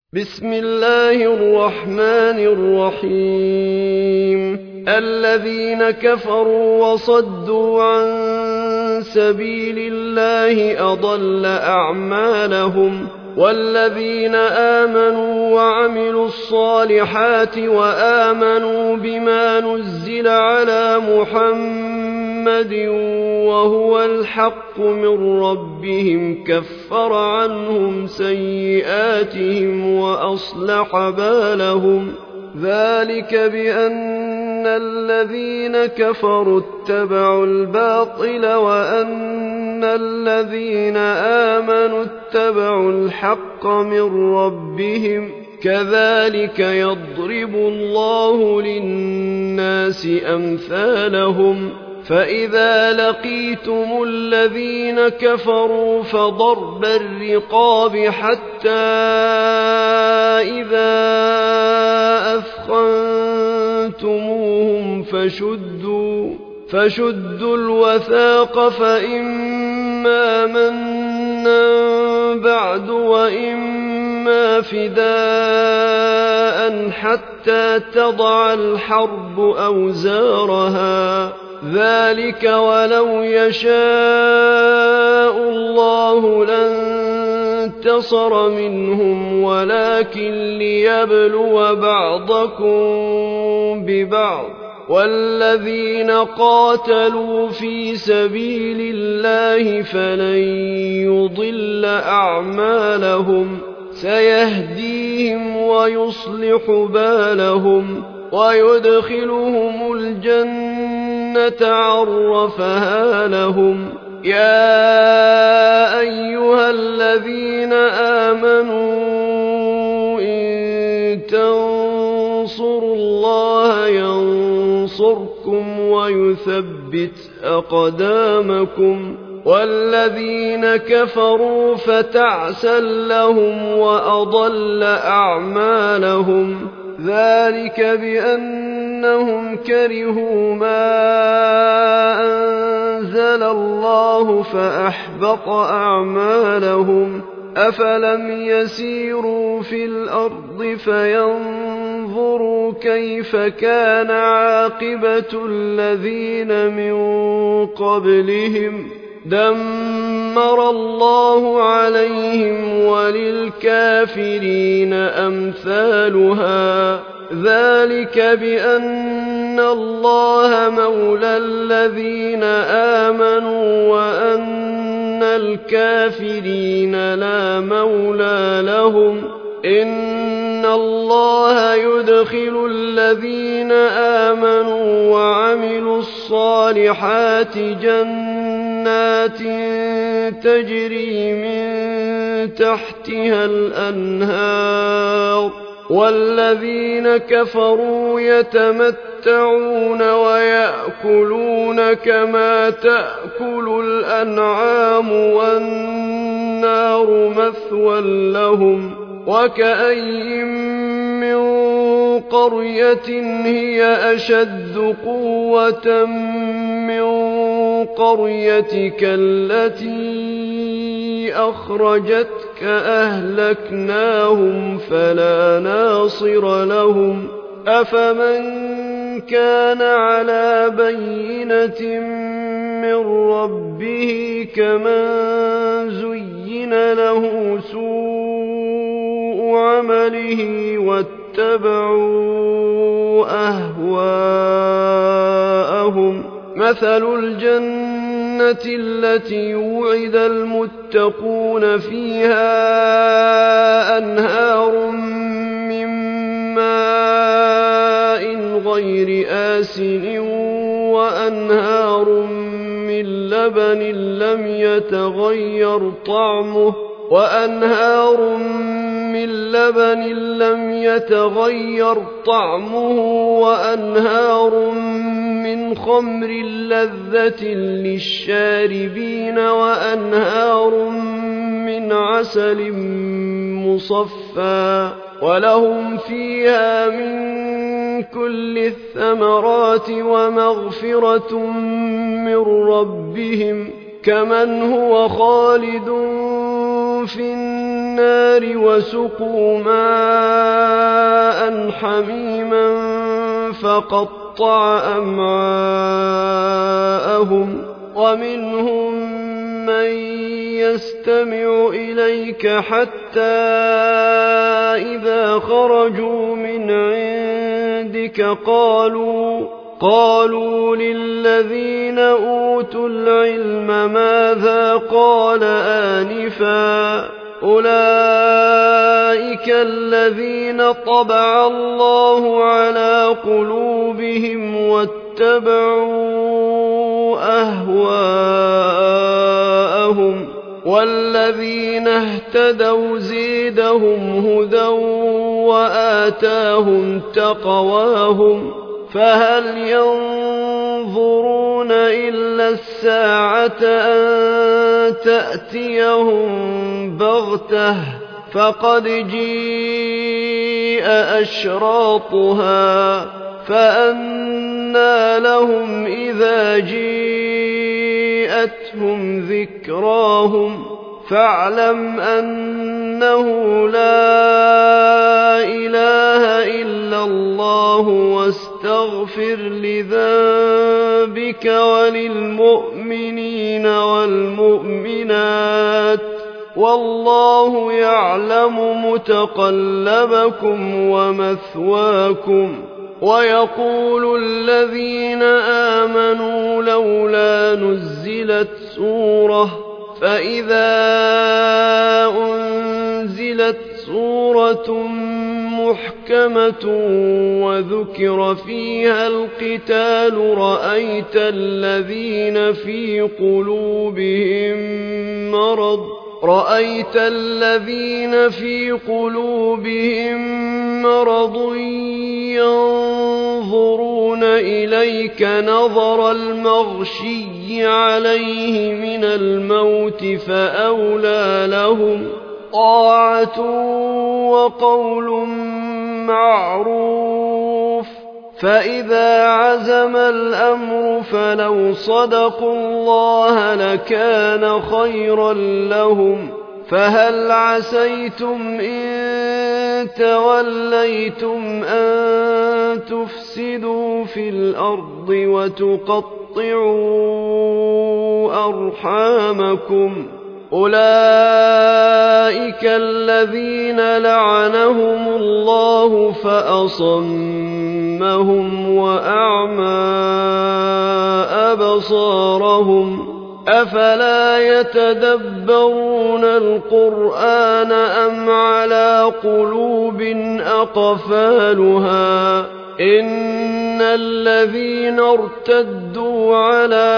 بسم الله الرحمن الرحيم الذين كفروا وصدوا عن سبيل الله أضل أعمالهم والذين آمنوا وعملوا الصالحات وآمنوا بما نزل على محمد وهو الحق من ربهم كفر عنهم سيئاتهم وأصلح بالهم ذلك بأن الذين كفروا اتبعوا الباطل وأن الذين آمنوا اتبعوا الحق من ربهم كذلك يضرب الله للناس أمثالهم فإذا لقيتم الذين كفروا فضرب الرقاب حتى إذا أثخنتموهم فشدوا الوثاق فإما منا بعد وإما فداء حتى تضع الحرب أوزارها ذلك ولو يشاء الله لانتصر منهم ولكن ليبلو بعضكم ببعض والذين قاتلوا في سبيل الله فلن يضل أعمالهم سيهديهم ويصلح بالهم ويدخلهم الجنة عرفها لهم يا أيها الذين آمنوا إن تنصروا الله ينصركم ويثبت أقدامكم والذين كفروا فتعسا لهم وأضل أعمالهم ذلك بأنهم كرهوا ما أنزل الله فأحبط أعمالهم أفلم يسيروا في الأرض فينظروا كيف كان عاقبة الذين من قبلهم دمر الله عليهم وللكافرين أمثالها ذلك بأن الله مولى الذين آمنوا وأن الكافرين لا مولى لهم إن الله يدخل الذين آمنوا وعملوا الصالحات جنات تجري من تحتها الأنهار والذين كفروا يتمتعون ويأكلون كما تأكل الأنعام والنار مثوى لهم وكأي من قرية هي أشد قوة من قريتك التي أخرجتك أهلكناهم فلا ناصر لهم أفمن كان على بينة من ربه كمن زين له سوء عمله واتبعوا أهواءهم مثل الجنة التي وعد المتقون فيها أنهار من ماء غير آسن وأنهار من لبن لم يتغير طعمه وأنهار من خمر لذة للشاربين وأنهار من عسل مصفى ولهم فيها من كل الثمرات ومغفرة من ربهم كمن هو خالد في النار النار وسقوا ماء حميما فقطع أمعاءهم ومنهم من يستمع إليك حتى إذا خرجوا من عندك قالوا للذين أوتوا العلم ماذا قال آنفا أولئك الذين طبع الله على قلوبهم واتبعوا أهواءهم والذين اهتدوا زيدهم هدى وآتاهم تقواهم فهل ينظرون إلا الساعة أن تأتيهم بغتة فقد جيء أشراطها فأنى لهم إذا جيءتهم ذكراهم فاعلم أنه لا إله إلا الله واستغفر لذنبك وللمؤمنين والمؤمنات والله يعلم متقلبكم ومثواكم ويقول الذين آمنوا لولا نزلت سورة فإذا أنزلت سورة محكمة وذكر فيها القتال رأيت الذين في قلوبهم مرض ينظرون إليك نظر المغشي عليه من الموت فأولى لهم طاعة وقول معروف فإذا عزم الأمر فلو صدقوا الله لكان خيرا لهم فهل عسيتم إن توليتم أن تفسدوا في الأرض وتقطعوا أرحامكم أولئك الذين لعنهم الله فأصمهم وأعمى أبصارهم أفلا يتدبرون القرآن أم على قلوب أقفالها إن الذين ارتدوا على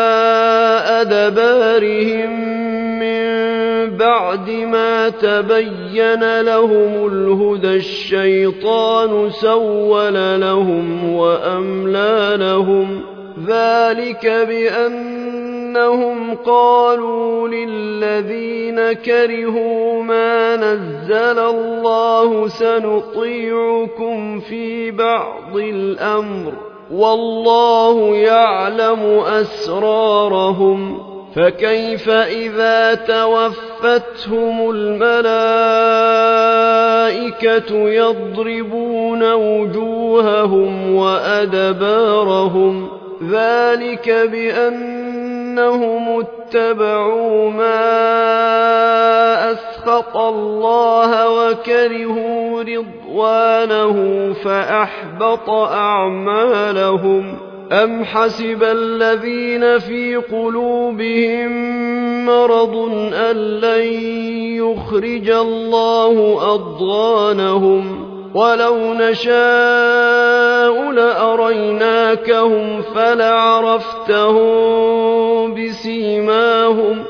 أدبارهم بعد ما تبين لهم الهدى الشيطان سول لهم وأملى لهم ذلك بأنهم قالوا للذين كرهوا ما نزل الله سنطيعكم في بعض الأمر والله يعلم أسرارهم فكيف إذا توفتهم الملائكة يضربون وجوههم وأدبارهم ذلك بأنهم اتبعوا ما أسخط الله وكرهوا رضوانه فأحبط أعمالهم أم حسب الذين في قلوبهم مرض أن لن يخرج الله أضغانهم ولو نشاء لأريناكهم فلعرفتهم بسيماهم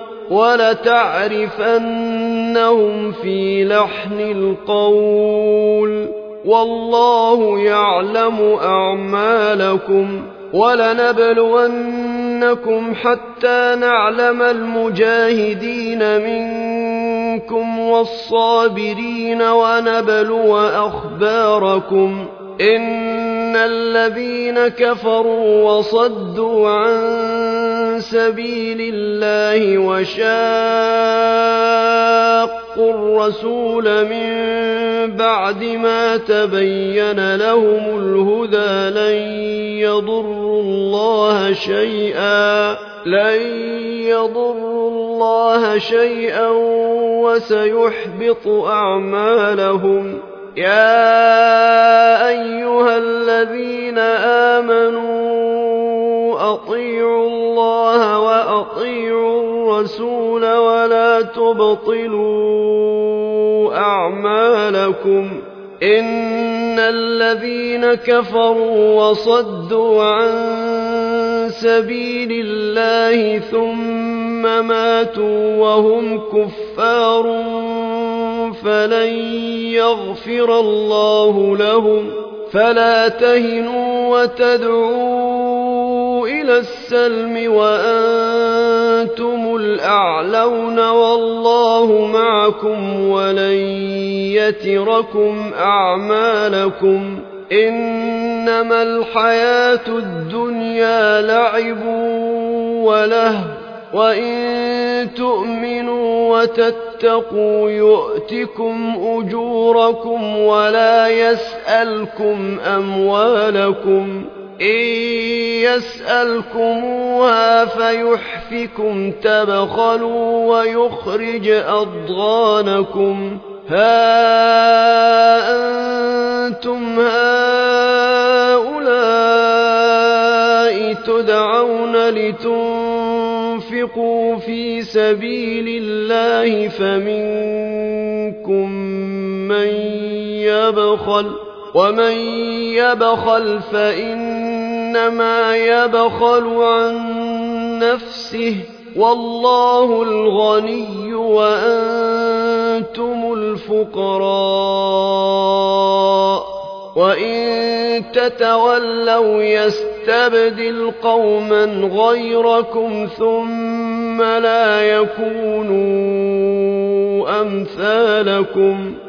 ولتعرفنهم في لحن القول والله يعلم أعمالكم ولنبلونكم حتى نعلم المجاهدين منكم والصابرين ونبلو أخباركم إن الذين كفروا وصدوا عن سبيل الله وشاقوا شاقوا الرسول من بعد ما تبين لهم الهدى لن يضروا الله شيئا وسيحبط أعمالهم. يا أيها الذين آمنوا أطيعوا الله وأطيعوا الرسول ولا تبطلوا أعمالكم. إن الذين كفروا وصدوا عن سبيل الله ثم ماتوا وهم كفار فلن يغفر الله لهم. فلا تهنوا وتدعوا إلى السلم وأنتم الأعلون والله معكم ولن يتركم أعمالكم. إنما الحياة الدنيا لعب ولهو وإن تؤمنوا وتتقوا يؤتكم أجوركم ولا يسألكم أموالكم. إن يسألكموها فيحفكم تبخلوا ويخرج أضغانكم. ها أنتم هؤلاء تدعون لتنفقوا في سبيل الله فمنكم من يبخل ومن يبخل فإنما يبخل عن نفسه والله الغني وأنتم الفقراء. وإن تتولوا يستبدل قوما غيركم ثم لا يكونوا أمثالكم.